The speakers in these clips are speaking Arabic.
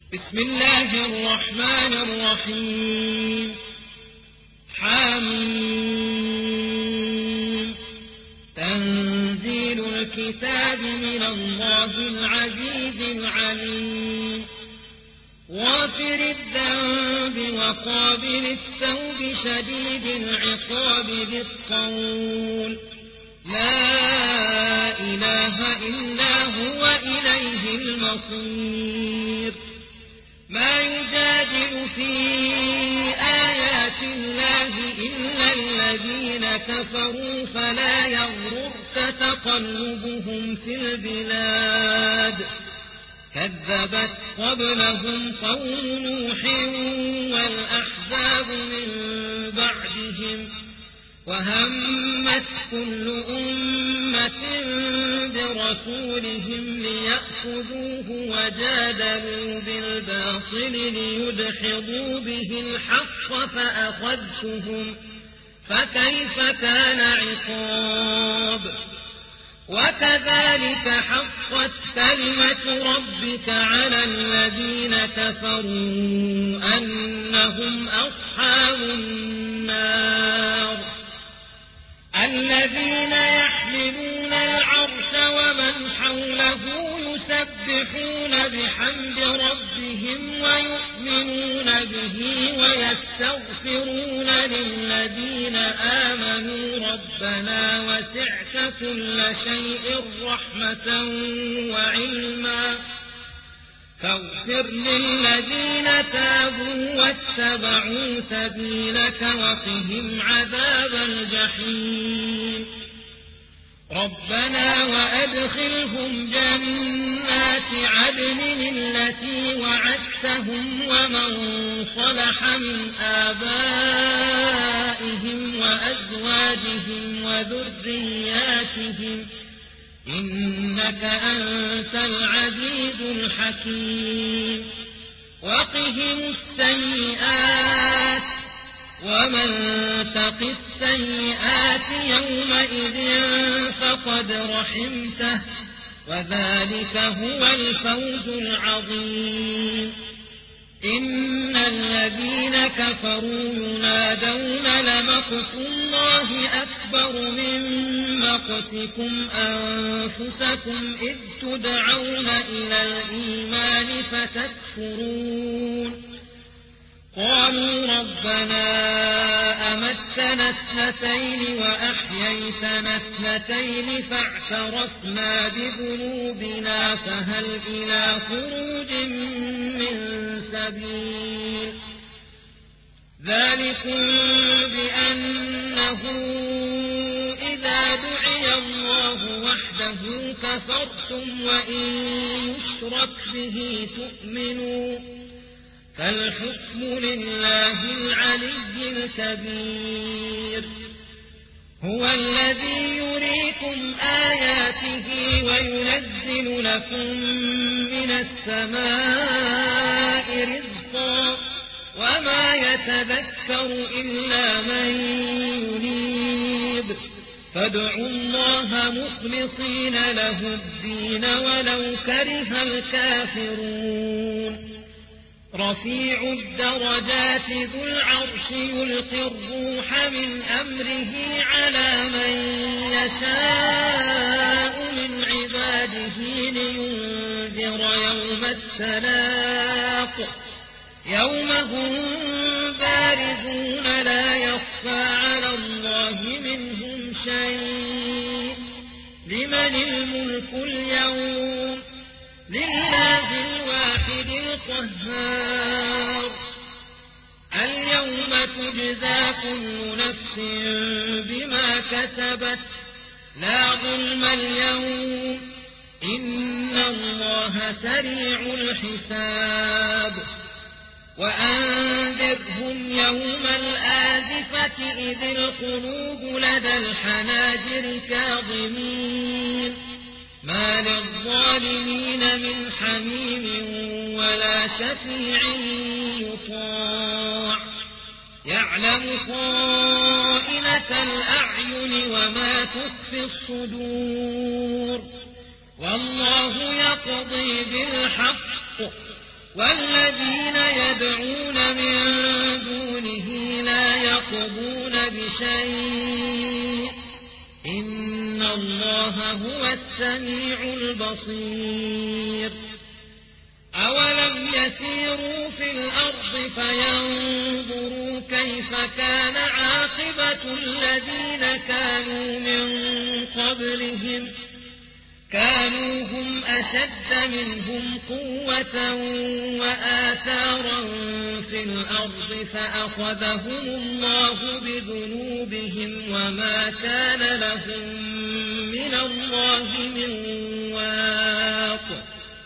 بسم الله الرحمن الرحيم. حميم. تنزيل الكتاب من الله العزيز العليم. غافر الذنب وقابل التوب شديد العقاب ذي الطول. لا إله إلا هو إليه المصير. ما يجادل في آيات الله إلا الذين كفروا فلا يغررك تقلبهم في البلاد. كذبت قبلهم قوم نوح والأحزاب من بعدهم وهمت كل أمة برسولهم ليأخذوه وجادلوا بالباطل ليدحضوا به الحق فأخذتهم فكيف كان عقاب. وكذلك حقت كلمة ربك على الذين كفروا أنهم أصحاب النار. الذين يحملون العرش ومن حوله يسبحون بحمد ربهم ويؤمنون به ويستغفرون للذين آمنوا ربنا وسعت كل شيء رحمة وعلما فاغفر للذين تابوا واتبعوا سبيلك وقهم عذاب الجحيم. ربنا وأدخلهم جنات عدن التي وعدتهم ومن صلح من آبائهم وأزواجهم وذرياتهم إنك أنت العزيز الحكيم. وقهم السيئات ومن تق السيئات يومئذ فقد رحمته وذلك هو الفوز العظيم. إن الذين كفروا ينادون لمقت الله أكبر من مقتكم أنفسكم إذ تدعون إلى الإيمان فتكفرون. قالوا ربنا أمتنا اثنتين وأحييتنا اثنتين فاعترفنا بذنوبنا فهل إلى خروج من سبيل. ذلكم بأنه إذا دعي الله وحده كفرتم وإن يشرك به تؤمنوا فالحكم لله العلي الكبير. هو الذي يريكم آياته وينزل لكم من السماء رزقا وما يتذكر إلا من ينيب. فادعوا الله مخلصين له الدين ولو كره الكافرون. رفيع الدرجات ذو العرش يلقي الروح من أمره على من يشاء من عباده لينذر يوم التلاق يوم هم بارزون لا يخفى على الله منهم شيء. لمن الملك اليوم؟ لله الواحد القهار. اليوم تجزى كل نفس بما كسبت لا ظلم اليوم إن الله سريع الحساب. وأنذرهم يوم الآزفة إذ القلوب لدى الحناجر كاظمين ما للظالمين من حميم ولا شفيع يطاع. يعلم خائنة الأعين وما تخفي الصدور والله يقضي بالحق والذين يدعون من دونه لا يقضون بشيء إن الله هو السميع البصير أولم يسيروا في الأرض فينظروا كيف كان عاقبة الذين كانوا من قبلهم كانوا هم أشد منهم قوة وآثارا في الأرض فأخذهم الله بذنوبهم وما كان لهم من الله من واق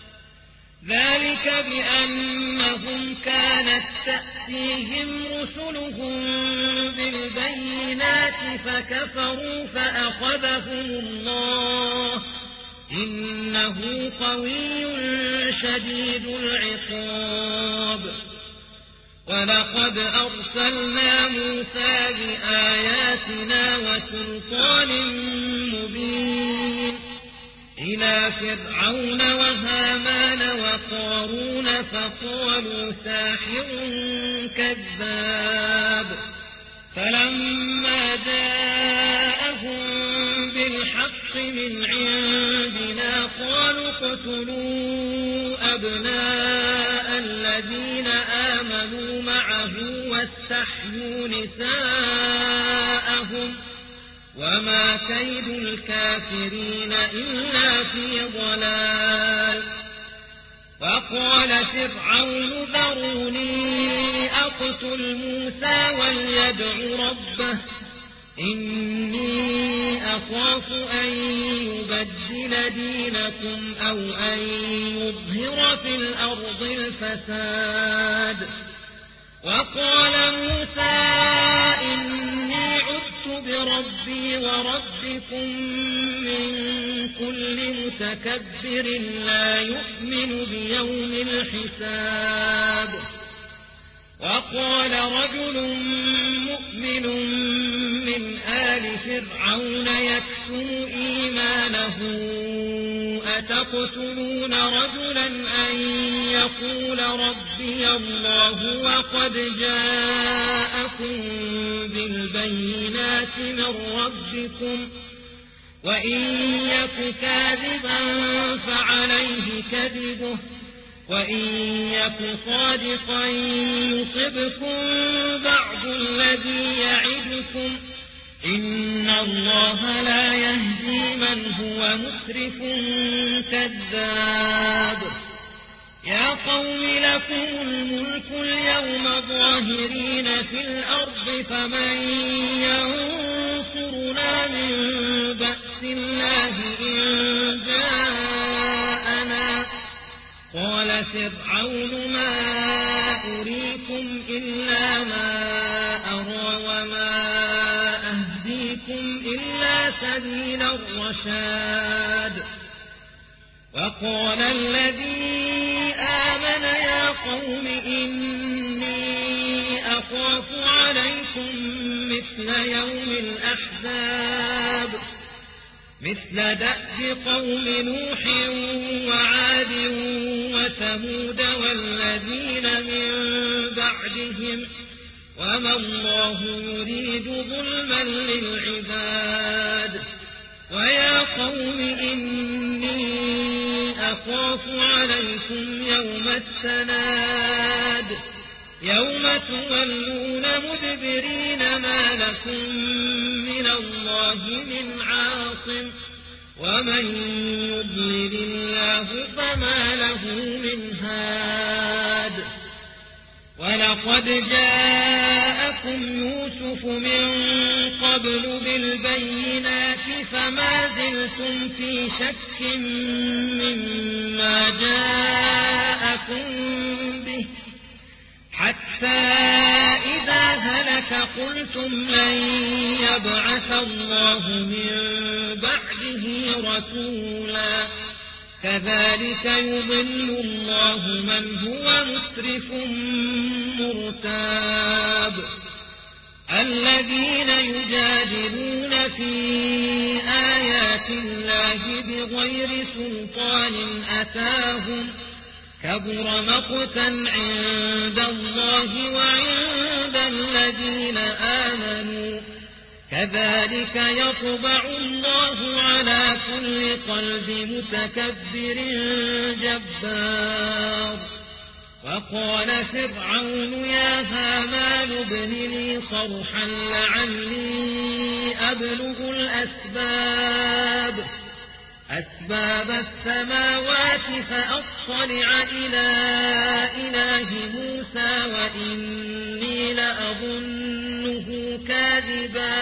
ذلك بأنهم كانت تأتيهم رسلهم بالبينات فكفروا فأخذهم الله إنه قوي شديد العقاب ولقد أرسلنا موسى بآياتنا وسلطان مبين إلى فرعون وهامان وقارون فقالوا ساحر كذاب فلما جاءهم بالحق من عندنا قالوا اقتلوا أبناء الذين آمنوا معه واستحيوا نساءهم وما كيد الكافرين إلا في ضلال وقال فرعون ذروني أقتل موسى وليدع ربه إني أخاف أن يبدل دينكم أو أن يظهر في الأرض الفساد وقال موسى إني عدت بربي وربكم من كل متكبر لا يؤمن بيوم الحساب وقال رجل مؤمن من آل فرعون يكتم إيمانه أتقتلون رجلا أن يقول ربي الله وقد جاءكم بالبينات من ربكم وإن يك كاذبا فعليه كذبه وإن يك صادقا يصبكم بعض الذي يعدكم إن الله لا يهدي من هو مسرف كذاب يا قوم لكم الملك اليوم ظاهرين في الأرض فمن ينصرنا من بأس الله إن جاءنا قال فرعون ما أريكم إلا ما أرى وما أهديكم إلا سبيل الرشاد وقال الذي آمن يا قوم إني أخاف عليكم مثل يوم الأحزاب مثل دأب قوم نوح وعاد وثمود والذين من بعدهم وما الله يريد ظلما للعباد ويا قوم إني أخاف عليكم يوم التناد يوم تولون مدبرين ما لكم من الله من عاصم ومن يضلل الله فما له من هاد ولقد جاءكم يوسف من قبل بالبينات فما زلتم في شك مما جاءكم به حتى إذا هلك قلتم لن يبعث الله من بعده رسولا كذلك يضل الله من هو مسرف مرتاب الذين يجادلون في آيات الله بغير سلطان أتاهم كبر مقتا عند الله وعند الذين آمنوا كذلك يطبع الله على كل قلب متكبر جبار وقال فرعون يا هامان ابن لي صرحا لعلي أبلغ أسباب السماوات فأطلع إلى إله موسى وإني لأظنه كاذبا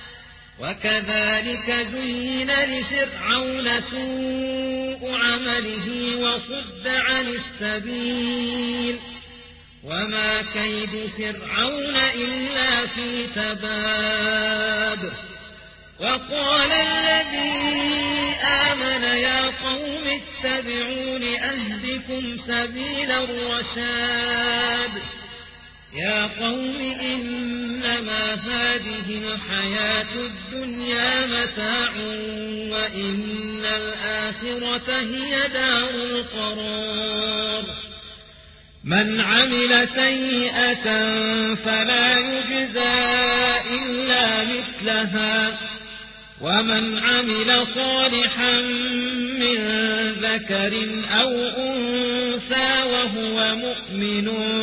وكذلك زين لفرعون سوء عمله وصد عن السبيل وما كيد فرعون إلا في تباب وقال الذي آمن يا قوم اتبعون أهدكم سبيل الرشاد يا قوم إنما هذه الحياة الدنيا متاع وإن الآخرة هي دار القرار من عمل سيئة فلا يجزى إلا مثلها ومن عمل صالحا من ذكر أو أنثى وهو مؤمن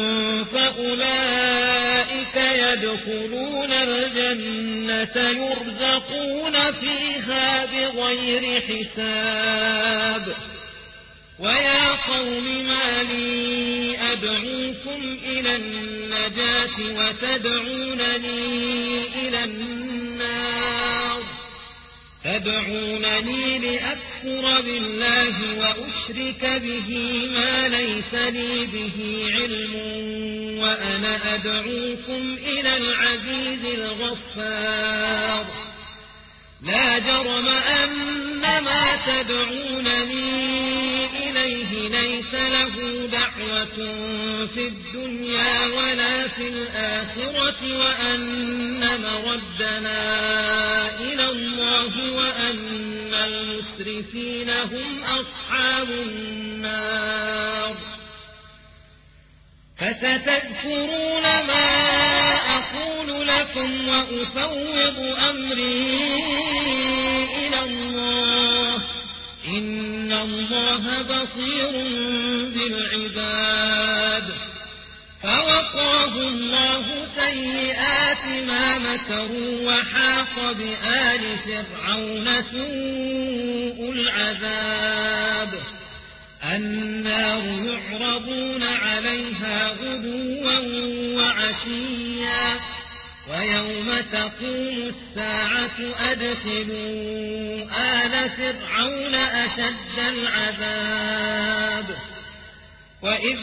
فأولئك يدخلون الجنة يرزقون فيها بغير حساب ويا قوم ما لي أدعوكم إلى النجاة وتدعونني إلى النار تدعونني لأكفر بالله وأشرك به ما ليس لي به علم وأنا أدعوكم إلى العزيز الغفار لا جرم أن ما تدعونني إليه ليس له دعوة في الدنيا ولا في الآخرة وأن مردنا إلى الله وأن المسرفين هم أصحاب النار فستذكرون ما أقول لكم وأفوض أمري إلى الله إن الله بصير بالعباد فوقاه الله سيئات ما مكروا وحاق بآل فرعون سوء العذاب النار يعرضون عليها غدوا وعشيا ويوم تقوم الساعة أدخلوا آل فرعون أشد العذاب وإذ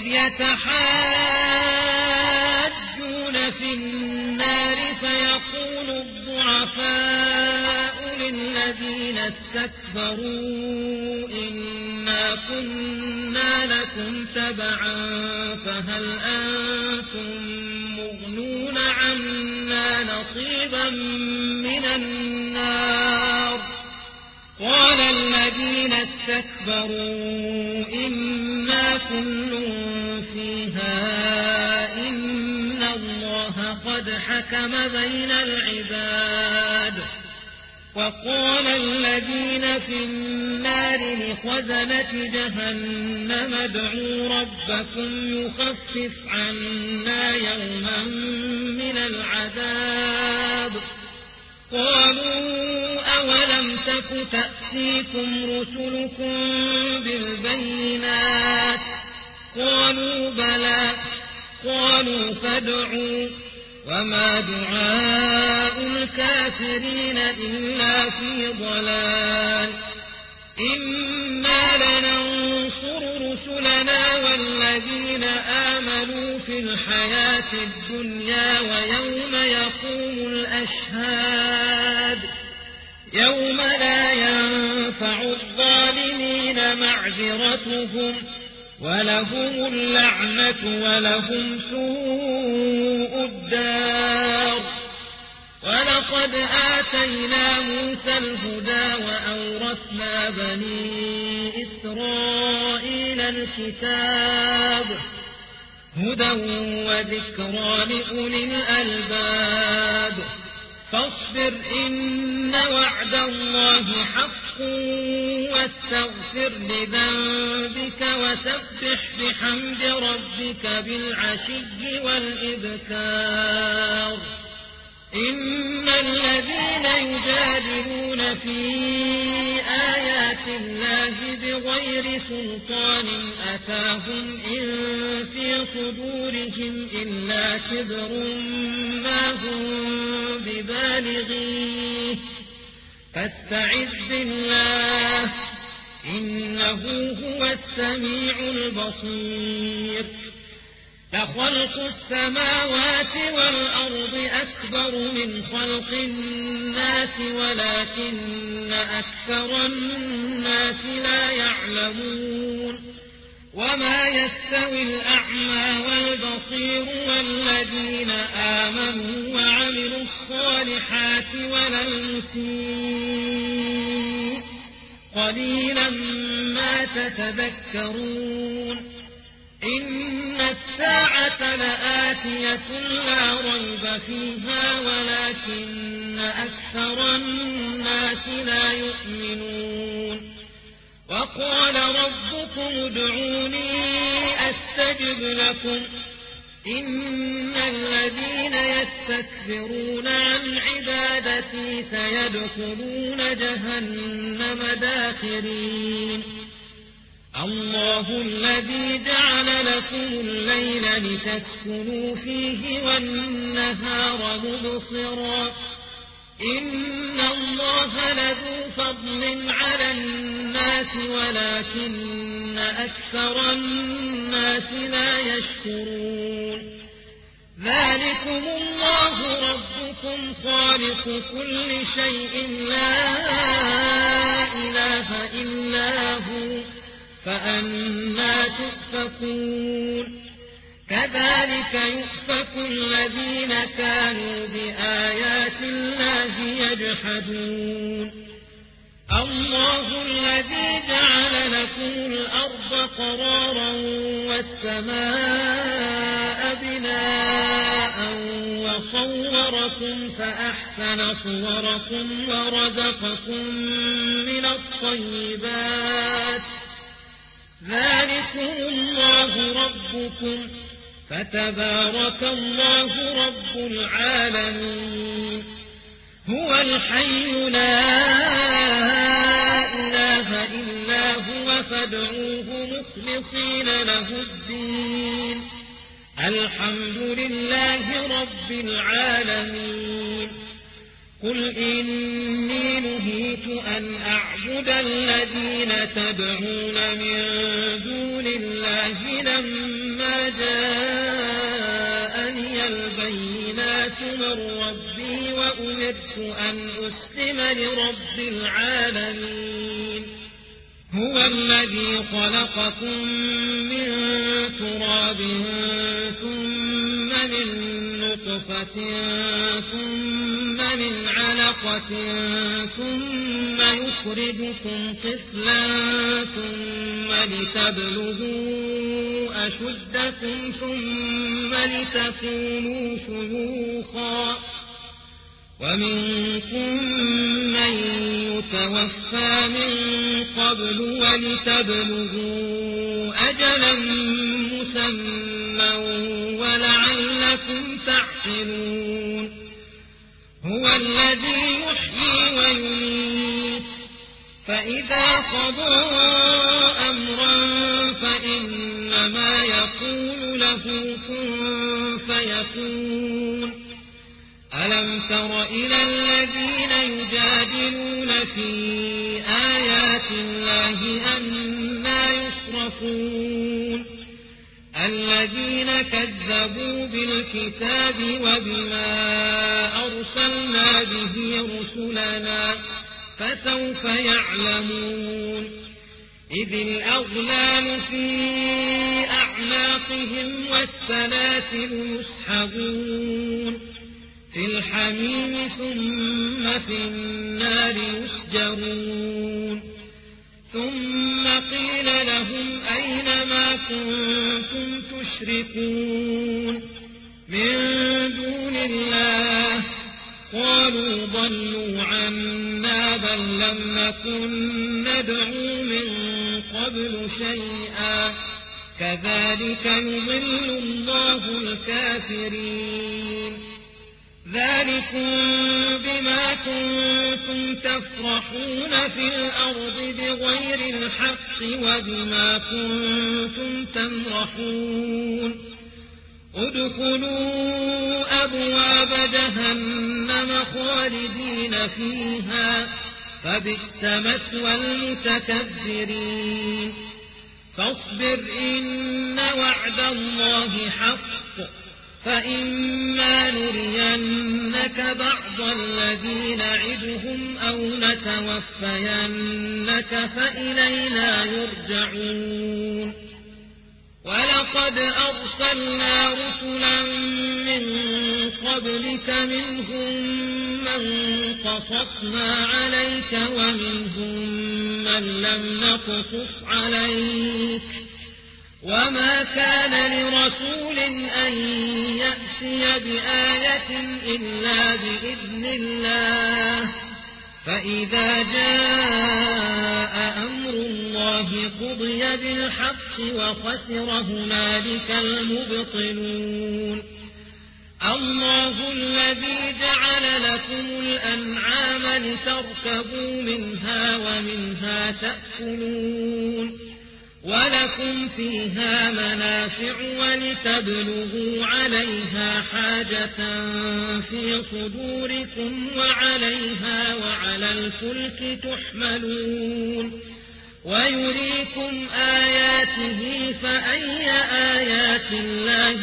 يتحاجون في النار فيقول الضعفاء للذين استكبروا إنا كنا لكم تبعا فهل أنتم مغنون عنا نصيبا من النار قال الذين استكبروا إنا كل فيها إن الله قد حكم بين العباد وقال الذين في النار لخزنة جهنم ادعوا ربكم يخفف عنا يوما من العذاب قالوا أولم تك تأتيكم رسلكم بالبينات قالوا بلى قالوا فادعوا وما دعاء الكافرين إلا في ضلال إنا لننصر رسلنا والذين آمنوا في الحياة الدنيا ويوم يقوم الأشهاد يوم لا ينفع الظالمين معذرتهم ولهم اللعنة ولهم سوء الدار ولقد آتينا موسى الهدى وأورثنا بني إسرائيل الكتاب هدى وذكرى لأولي الألباب فاصبر إن وعد الله حق واستغفر لذنبك وسبح بحمد ربك بالعشي والإبكار إن الذين يجادلون في آيات الله بغير سلطان أتاهم إن في صدورهم إلا كبر ما هم ببالغيه فاستعذ بالله إنه هو السميع البصير لخلق السماوات والأرض أكبر من خلق الناس ولكن أكثر الناس لا يعلمون وما يستوي الأعمى والبصير والذين آمنوا وعملوا الصالحات ولا المسيء قليلا ما تتذكرون إن الساعة لآتية لا ريب فيها ولكن أكثر الناس لا يؤمنون وقال ربكم ادعوني أستجب لكم إن الذين يستكبرون عن عبادتي سيدخلون جهنم داخرين الله الذي جعل لكم الليل لتسكنوا فيه والنهار مبصرا إن الله لذو فضل على الناس ولكن أكثر الناس لا يشكرون ذلكم الله ربكم خالق كل شيء لا إله إلا هو فأنى تؤفكون كذلك يؤفك الذين كانوا بآيات الله يجحدون الله الذي جعل لكم الأرض قرارا والسماء بناء وصوركم فأحسن صوركم ورزقكم من الطيبات ذلكم الله ربكم فتبارك الله رب العالمين هو الحي لا إله إلا هو فادعوه مخلصين له الدين الحمد لله رب العالمين قل إني نهيت أن أعبد الذين تدعون من دون الله لما جاءني البينات من ربي وأمرت أن أسلم لرب العالمين هو الذي خلقكم من تراب ثم من نطفة ثم من علقة ثم يخرجكم طفلا ثم لتبلغوا أشدكم ثم لتكونوا شيوخا ومنكم من يتوفى من قبل ولتبلغوا أجلا مسمى ولعلكم تعقلون هو الذي يحيي ويميت فإذا قضى أمرا فإنما يقول له كن فيكون ألم تر إلى الذين يجادلون في آيات الله أنى يصرفون الذين كذبوا بالكتاب وبما أرسلنا به رسلنا فسوف يعلمون إذ الأغلال في أعناقهم والسلاسل يسحبون في الحميم ثم في النار يسجرون ثم قيل لهم أين ما كنتم تشركون من دون الله قالوا ضلوا عنا بل لم نكن ندعو من قبل شيئا كذلك يضل الله الكافرين ذلكم بما كنتم تفرحون في الأرض بغير الحق وبما كنتم تمرحون ادخلوا أبواب جهنم خالدين فيها فبئس مثوى المتكبرين فاصبر إن وعد الله حق فإما نرينك بعض الذي نعدهم أو نتوفينك فإلينا يرجعون ولقد أرسلنا رسلا من قبلك منهم من قصصنا عليك ومنهم من لم نقصص عليك وما كان لرسول أن يأتي بآية إلا بإذن الله فإذا جاء أمر الله قضي بالحق وخسر هنالك المبطلون الله الذي جعل لكم الأنعام لتركبوا منها ومنها تأكلون ولكم فيها منافع ولتبلغوا عليها حاجة في صدوركم وعليها وعلى الفلك تحملون ويريكم آياته فأي آيات الله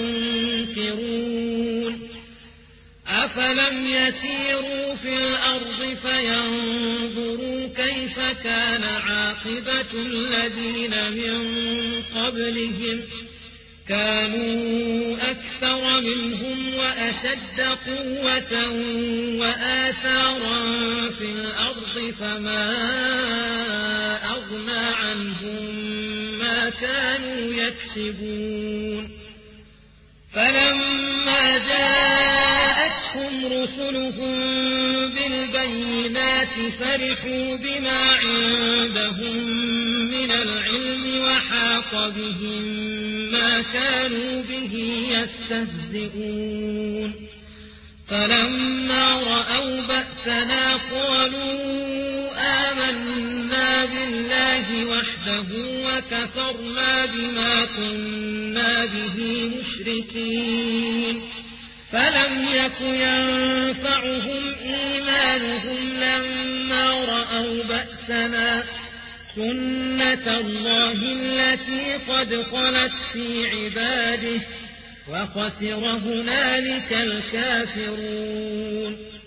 تنكرون أفلم يسيروا في الأرض فينظروا كيف كان عاقبة الذين من قبلهم كانوا أكثر منهم وأشد قوة وآثارا في الأرض فما أغنى عنهم ما كانوا يكسبون فلما جاءتهم رسلهم بالبينات فرحوا بما عندهم من العلم وحاق بهم ما كانوا به يستهزئون فلما رأوا بأسنا قالوا آمنا بالله وحده وكفرنا بما كنا به مشركين فلم يك ينفعهم إيمانهم لما رأوا بأسنا سنة الله التي قد خلت في عباده وخسر هنالك الكافرون